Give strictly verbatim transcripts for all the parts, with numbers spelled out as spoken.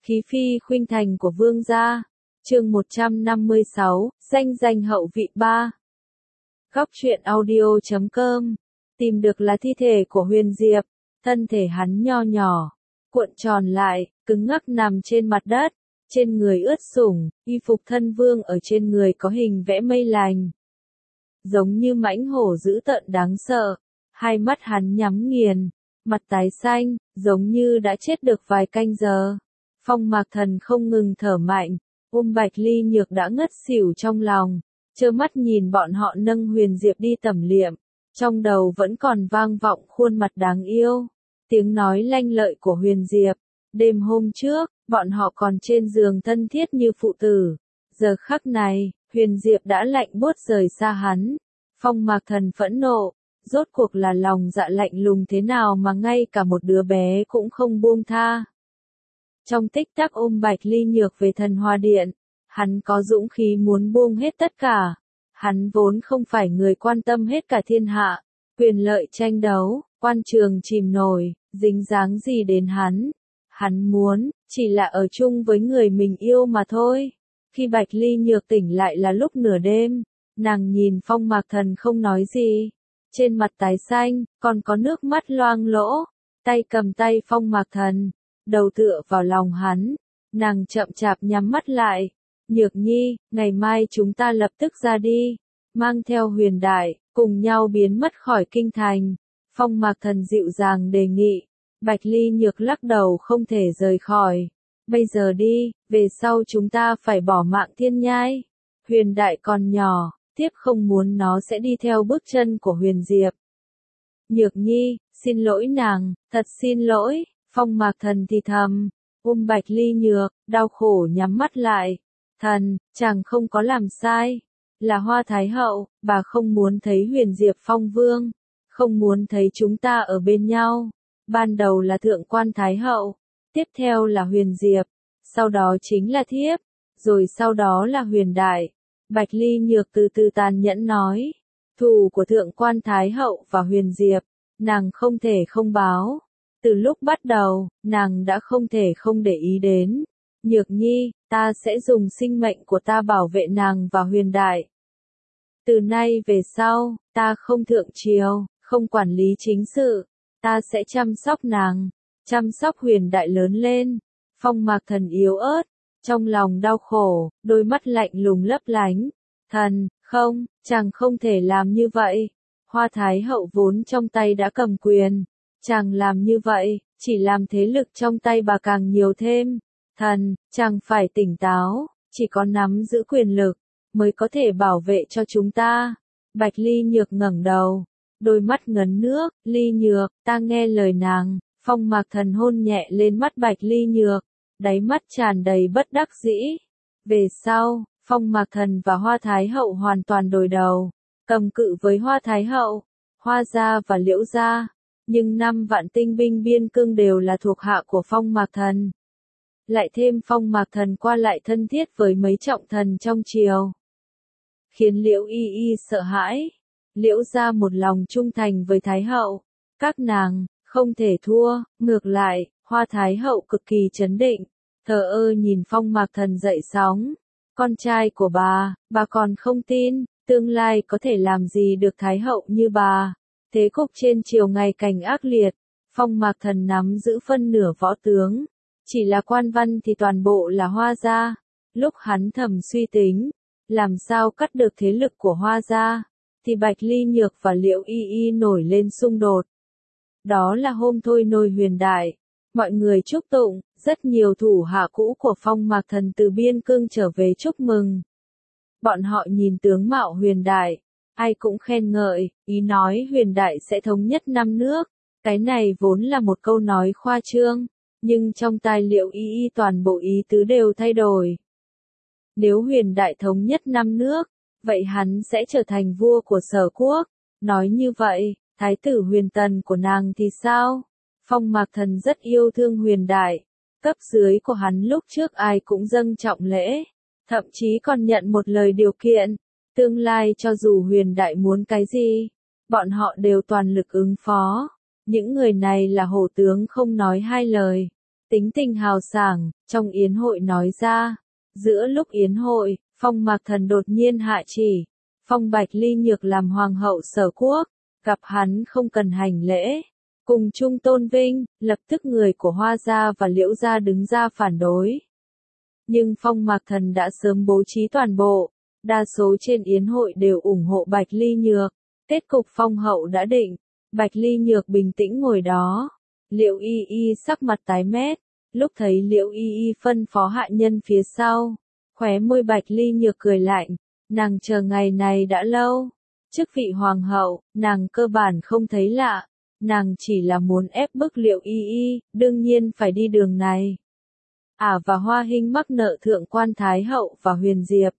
Khí phi khuynh thành của vương gia. Chương một trăm năm mươi sáu, danh danh hậu vị ba. Góc truyện audio chấm com. Tìm được là thi thể của Huyền Diệp, thân thể hắn nho nhỏ, cuộn tròn lại, cứng ngắc nằm trên mặt đất, trên người ướt sũng, y phục thân vương ở trên người có hình vẽ mây lành. Giống như mãnh hổ dữ tợn đáng sợ, hai mắt hắn nhắm nghiền, mặt tái xanh, giống như đã chết được vài canh giờ. Phong Mạc Thần không ngừng thở mạnh, ôm Bạch Ly Nhược đã ngất xỉu trong lòng, trơ mắt nhìn bọn họ nâng Huyền Diệp đi tẩm liệm, trong đầu vẫn còn vang vọng khuôn mặt đáng yêu, tiếng nói lanh lợi của Huyền Diệp. Đêm hôm trước, bọn họ còn trên giường thân thiết như phụ tử, giờ khắc này, Huyền Diệp đã lạnh buốt rời xa hắn. Phong Mạc Thần phẫn nộ, rốt cuộc là lòng dạ lạnh lùng thế nào mà ngay cả một đứa bé cũng không buông tha. Trong tích tắc ôm Bạch Ly Nhược về Thần Hoa Điện, hắn có dũng khí muốn buông hết tất cả. Hắn vốn không phải người quan tâm hết cả thiên hạ, quyền lợi tranh đấu, quan trường chìm nổi, dính dáng gì đến hắn. Hắn muốn, chỉ là ở chung với người mình yêu mà thôi. Khi Bạch Ly Nhược tỉnh lại là lúc nửa đêm, nàng nhìn Phong Mạc Thần không nói gì. Trên mặt tái xanh, còn có nước mắt loang lỗ, tay cầm tay Phong Mạc Thần, đầu tựa vào lòng hắn, nàng chậm chạp nhắm mắt lại. Nhược Nhi, ngày mai chúng ta lập tức ra đi, mang theo Huyền Đại, cùng nhau biến mất khỏi kinh thành. Phong Mạc Thần dịu dàng đề nghị, Bạch Ly Nhược lắc đầu không thể rời khỏi. Bây giờ đi, về sau chúng ta phải bỏ mạng thiên nhai. Huyền Đại còn nhỏ, tiếp không muốn nó sẽ đi theo bước chân của Huyền Diệp. Nhược Nhi, xin lỗi nàng, thật xin lỗi. Phong Mạc Thần thì thầm, ôm Bạch Ly Nhược, đau khổ nhắm mắt lại. Thần, chàng không có làm sai. Là Hoa Thái Hậu, bà không muốn thấy Huyền Diệp Phong Vương, không muốn thấy chúng ta ở bên nhau. Ban đầu là Thượng Quan Thái Hậu, tiếp theo là Huyền Diệp, sau đó chính là thiếp, rồi sau đó là Huyền Đại. Bạch Ly Nhược từ từ tàn nhẫn nói, thù của Thượng Quan Thái Hậu và Huyền Diệp, nàng không thể không báo. Từ lúc bắt đầu, nàng đã không thể không để ý đến. Nhược Nhi, ta sẽ dùng sinh mệnh của ta bảo vệ nàng và Huyền Đại. Từ nay về sau, ta không thượng triều, không quản lý chính sự, ta sẽ chăm sóc nàng, chăm sóc Huyền Đại lớn lên. Phong Mạc Thần yếu ớt, trong lòng đau khổ, đôi mắt lạnh lùng lấp lánh. Thần, không, chàng không thể làm như vậy. Hoa Thái Hậu vốn trong tay đã cầm quyền. Chàng làm như vậy, chỉ làm thế lực trong tay bà càng nhiều thêm. Thần, chàng phải tỉnh táo, chỉ có nắm giữ quyền lực, mới có thể bảo vệ cho chúng ta. Bạch Ly Nhược ngẩng đầu, đôi mắt ngấn nước, Ly Nhược, ta nghe lời nàng. Phong Mạc Thần hôn nhẹ lên mắt Bạch Ly Nhược, đáy mắt tràn đầy bất đắc dĩ. Về sau, Phong Mạc Thần và Hoa Thái Hậu hoàn toàn đối đầu, cầm cự với Hoa Thái Hậu, Hoa gia và Liễu gia. Nhưng năm vạn tinh binh biên cương đều là thuộc hạ của Phong Mạc Thần. Lại thêm Phong Mạc Thần qua lại thân thiết với mấy trọng thần trong triều, khiến Liễu Y Y sợ hãi. Liễu gia một lòng trung thành với Thái Hậu, các nàng không thể thua. Ngược lại, Hoa Thái Hậu cực kỳ trấn định, thờ ơ nhìn Phong Mạc Thần dậy sóng. Con trai của bà, bà còn không tin, tương lai có thể làm gì được Thái Hậu như bà. Thế cục trên triều ngày càng ác liệt, Phong Mạc Thần nắm giữ phân nửa võ tướng, chỉ là quan văn thì toàn bộ là Hoa gia. Lúc hắn thầm suy tính, làm sao cắt được thế lực của Hoa gia, thì Bạch Ly Nhược và Liễu Y Y nổi lên xung đột. Đó là hôm thôi nôi Huyền Đại, mọi người chúc tụng, rất nhiều thủ hạ cũ của Phong Mạc Thần từ biên cương trở về chúc mừng. Bọn họ nhìn tướng mạo Huyền Đại, ai cũng khen ngợi, ý nói Huyền Đại sẽ thống nhất năm nước. Cái này vốn là một câu nói khoa trương, nhưng trong tai Liễu Y Y toàn bộ ý tứ đều thay đổi. Nếu Huyền Đại thống nhất năm nước, vậy hắn sẽ trở thành vua của Sở Quốc. Nói như vậy, thái tử Huyền Tần của nàng thì sao? Phong Mạc Thần rất yêu thương Huyền Đại, cấp dưới của hắn lúc trước ai cũng dâng trọng lễ, thậm chí còn nhận một lời điều kiện. Tương lai cho dù Huyền Đại muốn cái gì, bọn họ đều toàn lực ứng phó. Những người này là hổ tướng không nói hai lời. tính tình hào sảng, trong yến hội nói ra. Giữa lúc yến hội, Phong Mạc Thần đột nhiên hạ chỉ, phong Bạch Ly Nhược làm hoàng hậu Sở Quốc, gặp hắn không cần hành lễ, cùng chung tôn vinh, lập tức người của Hoa gia và Liễu gia đứng ra phản đối. Nhưng Phong Mạc Thần đã sớm bố trí toàn bộ, đa số trên yến hội đều ủng hộ Bạch Ly Nhược, kết cục phong hậu đã định, Bạch Ly Nhược bình tĩnh ngồi đó, Liễu Y Y sắc mặt tái mét, lúc thấy Liễu Y Y phân phó hạ nhân phía sau, khóe môi Bạch Ly Nhược cười lạnh, nàng chờ ngày này đã lâu, chức vị hoàng hậu, nàng cơ bản không thấy lạ, nàng chỉ là muốn ép bức Liễu Y Y, đương nhiên phải đi đường này. Ả à và Hoa Hinh mắc nợ thượng quan Thái hậu và Huyền Diệp.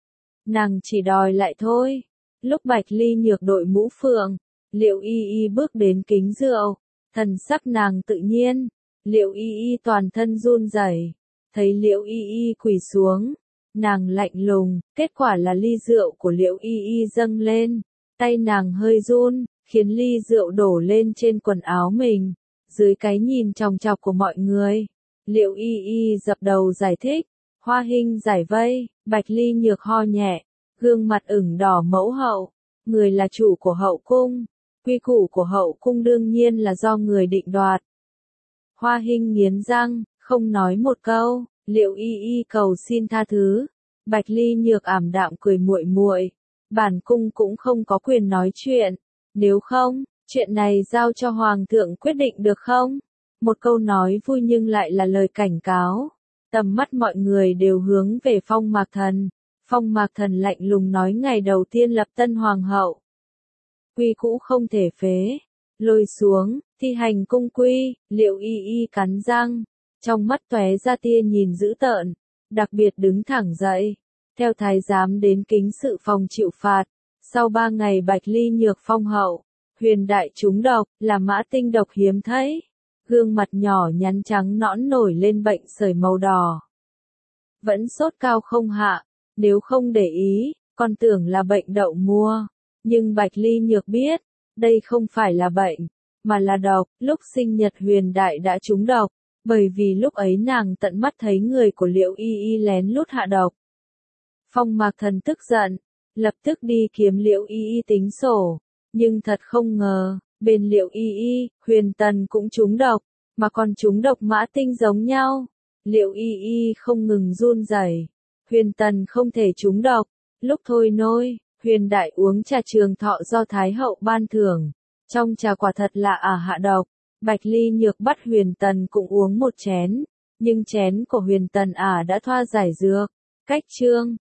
Nàng chỉ đòi lại thôi. Lúc Bạch Ly Nhược đội mũ phượng, Liễu Y Y bước đến kính rượu, thần sắc nàng tự nhiên, Liễu Y Y toàn thân run rẩy, thấy Liễu Y Y quỳ xuống, nàng lạnh lùng, kết quả là ly rượu của Liễu Y Y dâng lên, tay nàng hơi run, khiến ly rượu đổ lên trên quần áo mình, dưới cái nhìn chòng chọc của mọi người. Liễu Y Y dập đầu giải thích, Hoa Hinh giải vây, Bạch Ly Nhược ho nhẹ, gương mặt ửng đỏ mẫu hậu, người là chủ của hậu cung, quy củ của hậu cung đương nhiên là do người định đoạt. Hoa Hinh nghiến răng, không nói một câu, Liễu Y Y cầu xin tha thứ, Bạch Ly Nhược ảm đạm cười muội muội, bản cung cũng không có quyền nói chuyện, nếu không, chuyện này giao cho hoàng thượng quyết định được không? Một câu nói vui nhưng lại là lời cảnh cáo. Tầm mắt mọi người đều hướng về Phong Mạc Thần. Phong Mạc Thần lạnh lùng nói ngày đầu tiên lập tân hoàng hậu. Quy cũ không thể phế. Lôi xuống, thi hành cung quy, Liễu Y Y cắn răng. Trong mắt tóe ra tia nhìn dữ tợn. Đặc biệt đứng thẳng dậy. Theo thái giám đến kính sự phòng chịu phạt. Sau ba ngày Bạch Ly Nhược phong hậu. Huyền đại trúng độc, là mã tinh độc hiếm thấy. Gương mặt nhỏ nhắn trắng nõn nổi lên bệnh sởi màu đỏ. Vẫn sốt cao không hạ, nếu không để ý, còn tưởng là bệnh đậu mùa. Nhưng Bạch Ly Nhược biết, đây không phải là bệnh, mà là độc. Lúc sinh nhật Huyền đại đã trúng độc, bởi vì lúc ấy nàng tận mắt thấy người của Liễu Y Y lén lút hạ độc. Phong Mạc Thần tức giận, lập tức đi kiếm Liễu Y Y tính sổ, nhưng thật không ngờ. Bên Liễu Y Y, Huyền Tần cũng trúng độc, mà còn trúng độc mã tinh giống nhau. Liễu Y Y không ngừng run rẩy. Huyền Tần không thể trúng độc. Lúc thôi nôi, Huyền Đại uống trà trường thọ do Thái hậu ban thưởng. Trong trà quả thật là ả hạ độc. Bạch Ly Nhược bắt Huyền Tần cũng uống một chén, nhưng chén của Huyền Tần ả đã thoa giải dược. Cách chương